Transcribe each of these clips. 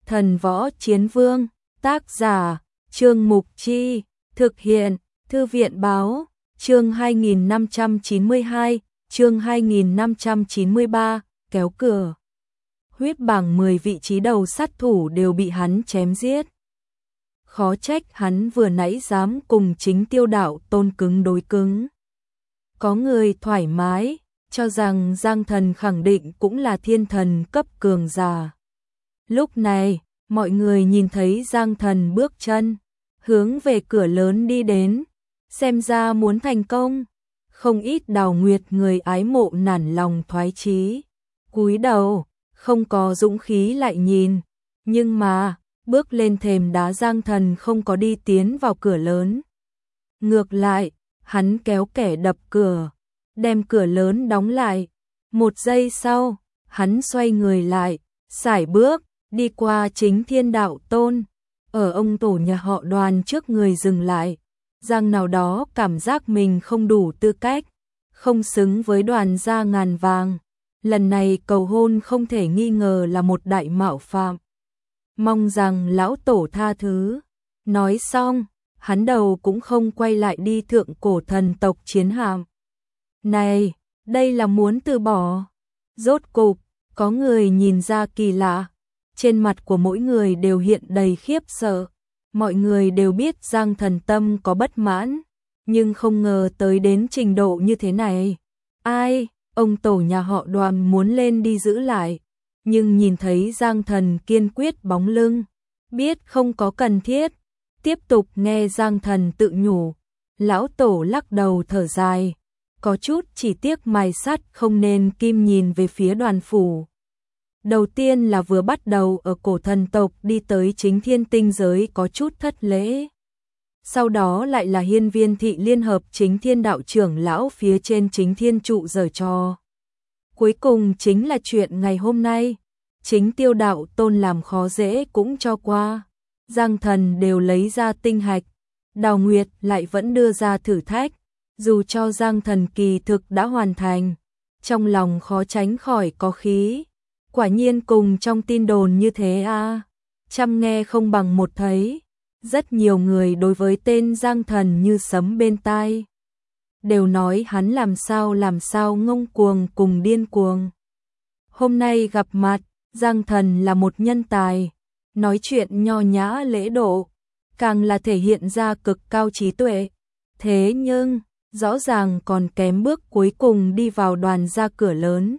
Thần Võ Chiến Vương, tác giả, Trương Mục Chi, thực hiện, Thư viện Báo, chương 2592, chương 2593, kéo cửa. Huyết bảng 10 vị trí đầu sát thủ đều bị hắn chém giết. Khó trách hắn vừa nãy dám cùng Chính Tiêu Đạo Tôn cứng đối cứng. Có người thoải mái, cho rằng Giang Thần khẳng định cũng là thiên thần cấp cường giả. Lúc này, mọi người nhìn thấy Giang Thần bước chân, hướng về cửa lớn đi đến, xem ra muốn thành công. Không ít Đào Nguyệt người ái mộ nản lòng thoái chí, cúi đầu, không có dũng khí lại nhìn, nhưng mà, bước lên thềm đá Giang Thần không có đi tiến vào cửa lớn. Ngược lại, hắn kéo kẻ đập cửa, đem cửa lớn đóng lại. Một giây sau, hắn xoay người lại, sải bước, đi qua Chính Thiên Đạo Tôn. Ở ông tổ nhà họ Đoàn trước người dừng lại. Giang nào đó cảm giác mình không đủ tư cách, không xứng với Đoàn gia ngàn vàng. Lần này cầu hôn không thể nghi ngờ là một đại mạo phạm. Mong rằng lão tổ tha thứ. Nói xong, hắn đầu cũng không quay lại đi thượng cổ thần tộc chiến hạm. Này, đây là muốn từ bỏ. Rốt cục, có người nhìn ra kỳ lạ. Trên mặt của mỗi người đều hiện đầy khiếp sợ. Mọi người đều biết Giang Thần tâm có bất mãn, nhưng không ngờ tới đến trình độ như thế này. Ai, ông tổ nhà họ Đoàn muốn lên đi giữ lại, nhưng nhìn thấy Giang Thần kiên quyết bóng lưng, biết không có cần thiết. Tiếp tục nghe Giang Thần tự nhủ, lão tổ lắc đầu thở dài, có chút chỉ tiếc mài sắt không nên kim nhìn về phía Đoàn phủ. Đầu tiên là vừa bắt đầu ở cổ thần tộc đi tới Chính Thiên tinh giới có chút thất lễ. Sau đó lại là Hiên Viên thị liên hợp Chính Thiên đạo trưởng lão phía trên Chính Thiên trụ giở trò. Cuối cùng chính là chuyện ngày hôm nay, Chính Tiêu Đạo Tôn làm khó dễ cũng cho qua. Giang Thần đều lấy ra tinh hạch, Đào Nguyệt lại vẫn đưa ra thử thách, dù cho Giang Thần kỳ thực đã hoàn thành, trong lòng khó tránh khỏi có khí. Quả nhiên cùng trong tin đồn như thế à, trăm nghe không bằng một thấy. Rất nhiều người đối với tên Giang Thần như sấm bên tai, đều nói hắn làm sao ngông cuồng cùng điên cuồng. Hôm nay gặp mặt, Giang Thần là một nhân tài, nói chuyện nho nhã lễ độ, càng là thể hiện ra cực cao trí tuệ. Thế nhưng, rõ ràng còn kém bước cuối cùng đi vào Đoàn ra cửa lớn.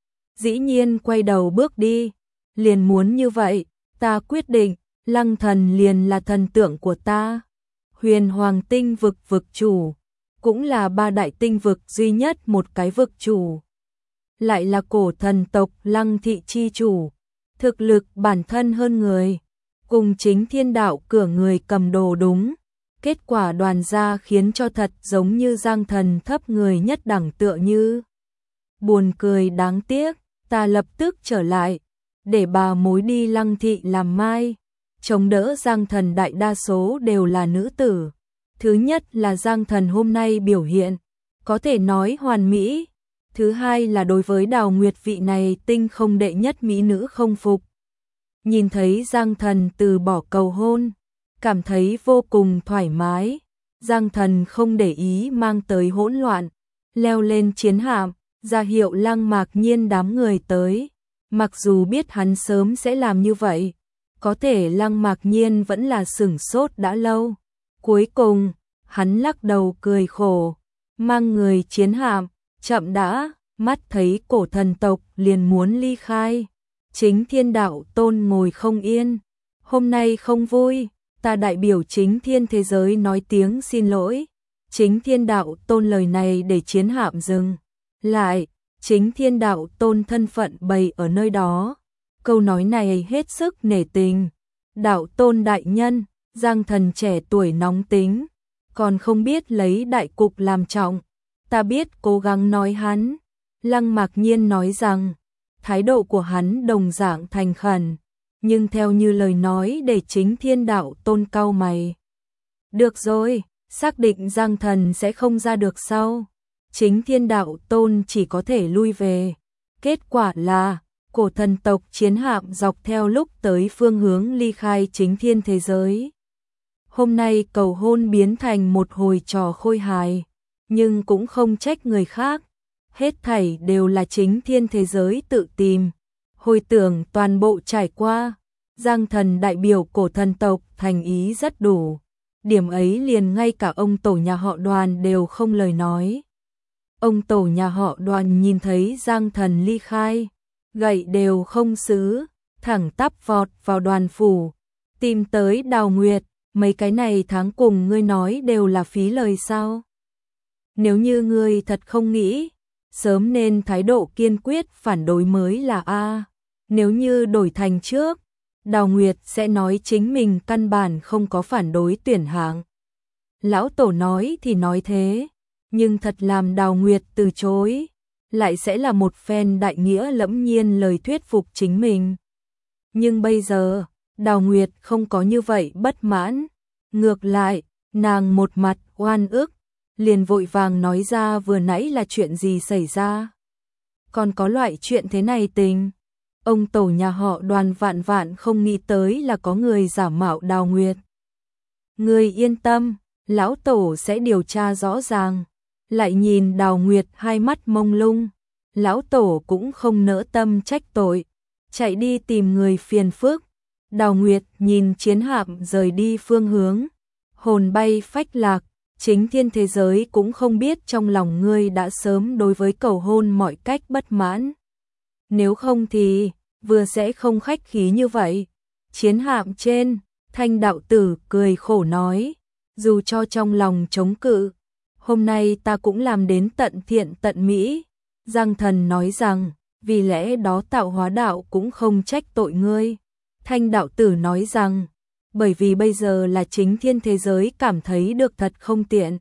Dĩ nhiên quay đầu bước đi, liền muốn như vậy, ta quyết định, Lăng Thần liền là thần tượng của ta. Huyền Hoàng tinh vực vực chủ, cũng là ba đại tinh vực duy nhất một cái vực chủ. Lại là cổ thần tộc Lăng thị chi chủ, thực lực bản thân hơn người, cùng Chính Thiên đạo cửa người cầm đồ đúng. Kết quả Đoàn gia khiến cho thật giống như Giang Thần thấp người nhất đẳng tựa như. Buồn cười đáng tiếc, ta lập tức trở lại, để bà mối đi Lăng thị làm mai. Chống đỡ Giang Thần đại đa số đều là nữ tử. Thứ nhất là Giang Thần hôm nay biểu hiện, có thể nói hoàn mỹ. Thứ hai là đối với Đào Nguyệt vị này tinh không đệ nhất mỹ nữ không phục. Nhìn thấy Giang Thần từ bỏ cầu hôn, cảm thấy vô cùng thoải mái. Giang Thần không để ý mang tới hỗn loạn, leo lên chiến hạm, ra hiệu Lăng Mạc Nhiên đám người tới. Mặc dù biết hắn sớm sẽ làm như vậy, có thể Lăng Mạc Nhiên vẫn là sửng sốt đã lâu. Cuối cùng, hắn lắc đầu cười khổ, mang người chiến hạm, chậm đã, mắt thấy cổ thần tộc liền muốn ly khai. Chính Thiên đạo Tôn ngồi không yên, hôm nay không vui, ta đại biểu Chính Thiên thế giới nói tiếng xin lỗi. Chính Thiên đạo Tôn lời này để chiến hạm dừng lại, Chính Thiên đạo Tôn thân phận bày ở nơi đó. Câu nói này hết sức nể tình. Đạo Tôn đại nhân, Giang Thần trẻ tuổi nóng tính, còn không biết lấy đại cục làm trọng. Ta biết cố gắng nói hắn. Lăng Mạc Nhiên nói rằng, thái độ của hắn đồng dạng thành khẩn, nhưng theo như lời nói để Chính Thiên đạo Tôn cau mày. Được rồi, xác định Giang Thần sẽ không ra được sau. Chính Thiên đạo Tôn chỉ có thể lui về. Kết quả là, cổ thần tộc chiến hạm dọc theo lúc tới phương hướng ly khai chính thiên thế giới. Hôm nay cầu hôn biến thành một hồi trò khôi hài, nhưng cũng không trách người khác. Hết thảy đều là chính thiên thế giới tự tìm. Hồi tưởng toàn bộ trải qua, Giang Thần đại biểu cổ thần tộc thành ý rất đủ. Điểm ấy liền ngay cả ông tổ nhà họ Đoàn đều không lời nói. Ông tổ nhà họ Đoàn nhìn thấy Giang Thần ly khai, gậy đều không xứ, thẳng tắp vọt vào Đoàn phủ, tìm tới Đào Nguyệt. Mấy cái này tháng cùng ngươi nói đều là phí lời sao? Nếu như ngươi thật không nghĩ, sớm nên thái độ kiên quyết phản đối mới là a. Nếu như đổi thành trước, Đào Nguyệt sẽ nói chính mình căn bản không có phản đối tuyển hạng. Lão tổ nói thì nói thế, nhưng thật làm Đào Nguyệt từ chối, lại sẽ là một phen đại nghĩa lẫm nhiên lời thuyết phục chính mình. Nhưng bây giờ, Đào Nguyệt không có như vậy bất mãn, ngược lại, nàng một mặt oan ức, liền vội vàng nói ra vừa nãy là chuyện gì xảy ra. Còn có loại chuyện thế này tình. Ông tổ nhà họ Đoàn vạn vạn không nghĩ tới là có người giả mạo Đào Nguyệt. Người yên tâm, lão tổ sẽ điều tra rõ ràng. Lại nhìn Đào Nguyệt hai mắt mông lung, lão tổ cũng không nỡ tâm trách tội, chạy đi tìm người phiền phức. Đào Nguyệt nhìn chiến hạm rời đi phương hướng, hồn bay phách lạc, chính thiên thế giới cũng không biết trong lòng ngươi đã sớm đối với cầu hôn mọi cách bất mãn. Nếu không thì, vừa sẽ không khách khí như vậy. Chiến hạm trên, Thanh đạo tử cười khổ nói, dù cho trong lòng chống cự, hôm nay ta cũng làm đến tận thiện tận mỹ. Giang Thần nói rằng, vì lẽ đó tạo hóa đạo cũng không trách tội ngươi. Thanh đạo tử nói rằng, bởi vì bây giờ là chính thiên thế giới cảm thấy được thật không tiện,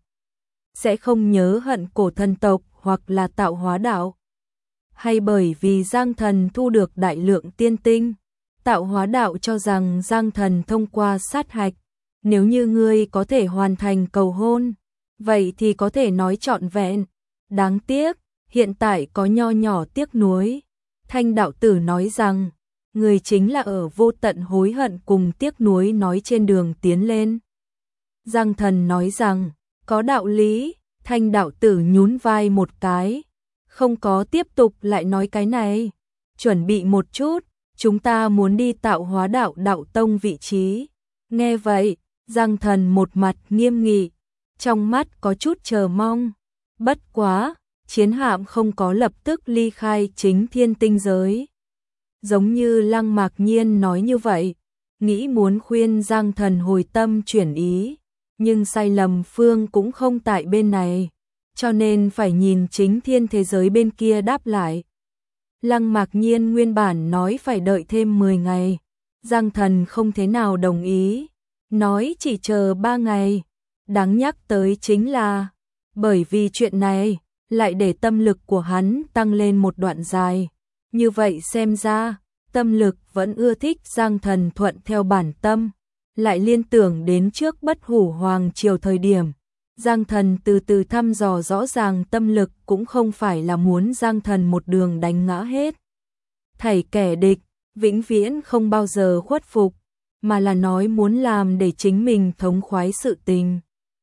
sẽ không nhớ hận cổ thần tộc hoặc là tạo hóa đạo. Hay bởi vì Giang Thần thu được đại lượng tiên tinh, tạo hóa đạo cho rằng Giang Thần thông qua sát hạch, nếu như ngươi có thể hoàn thành cầu hôn, vậy thì có thể nói trọn vẹn. Đáng tiếc, hiện tại có nho nhỏ tiếc nuối. Thanh đạo tử nói rằng, người chính là ở vô tận hối hận cùng tiếc nuối nói trên đường tiến lên. Giang Thần nói rằng, có đạo lý. Thanh đạo tử nhún vai một cái, không có tiếp tục lại nói cái này. Chuẩn bị một chút, chúng ta muốn đi tạo hóa đạo đạo tông vị trí. Nghe vậy, Giang Thần một mặt nghiêm nghị, trong mắt có chút chờ mong. Bất quá, chiến hạm không có lập tức ly khai chính thiên tinh giới. Giống như Lăng Mạc Nhiên nói như vậy, nghĩ muốn khuyên Giang Thần hồi tâm chuyển ý, nhưng sai lầm phương cũng không tại bên này, cho nên phải nhìn chính thiên thế giới bên kia đáp lại. Lăng Mạc Nhiên nguyên bản nói phải đợi thêm 10 ngày, Giang Thần không thế nào đồng ý, nói chỉ chờ 3 ngày. Đáng nhắc tới chính là, bởi vì chuyện này, lại để tâm lực của hắn tăng lên một đoạn dài. Như vậy xem ra, tâm lực vẫn ưa thích Giang Thần thuận theo bản tâm, lại liên tưởng đến trước Bất Hủ Hoàng triều thời điểm. Giang Thần từ từ thăm dò rõ ràng tâm lực cũng không phải là muốn Giang Thần một đường đánh ngã hết thảy kẻ địch, vĩnh viễn không bao giờ khuất phục, mà là nói muốn làm để chính mình thống khoái sự tình.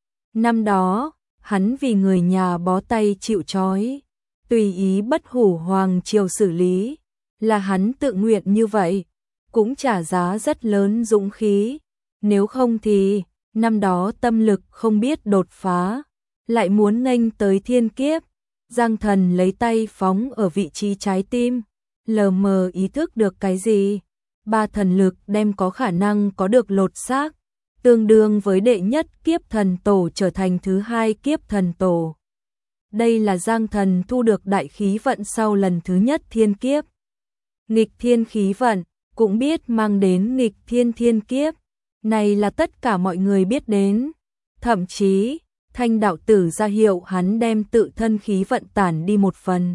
Năm đó, hắn vì người nhà bó tay chịu trói, tùy ý Bất Hủ Hoàng triều xử lý, là hắn tự nguyện như vậy, cũng trả giá rất lớn dũng khí. Nếu không thì, năm đó tâm lực không biết đột phá, lại muốn nghênh tới thiên kiếp. Giang Thần lấy tay phóng ở vị trí trái tim, lờ mờ ý thức được cái gì. 3 thần lực đem có khả năng có được lột xác, tương đương với đệ nhất kiếp thần tổ trở thành thứ 2 kiếp thần tổ. Đây là Giang Thần thu được đại khí vận sau lần thứ nhất thiên kiếp. Nghịch thiên khí vận, cũng biết mang đến nghịch thiên thiên kiếp. Này là tất cả mọi người biết đến. Thậm chí, Thanh đạo tử ra hiệu hắn đem tự thân khí vận tản đi một phần.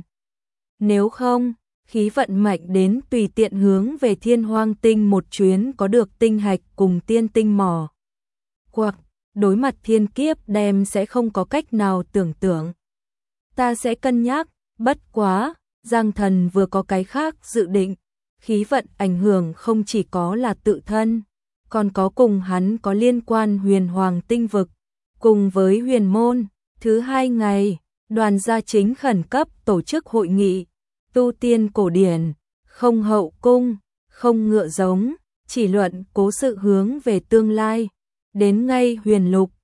Nếu không, khí vận mạnh đến tùy tiện hướng về Thiên Hoang tinh một chuyến có được tinh hạch cùng tiên tinh mỏ. Hoặc, đối mặt thiên kiếp đem sẽ không có cách nào tưởng tượng. Ta sẽ cân nhắc, bất quá, Giang Thần vừa có cái khác dự định, khí vận ảnh hưởng không chỉ có là tự thân, còn có cùng hắn có liên quan huyền hoàng tinh vực, cùng với huyền môn. Thứ hai ngày, đoàn gia chính khẩn cấp tổ chức hội nghị, tu tiên cổ điển, không hậu cung, không ngựa giống, chỉ luận cố sự hướng về tương lai. Đến ngay huyền lục,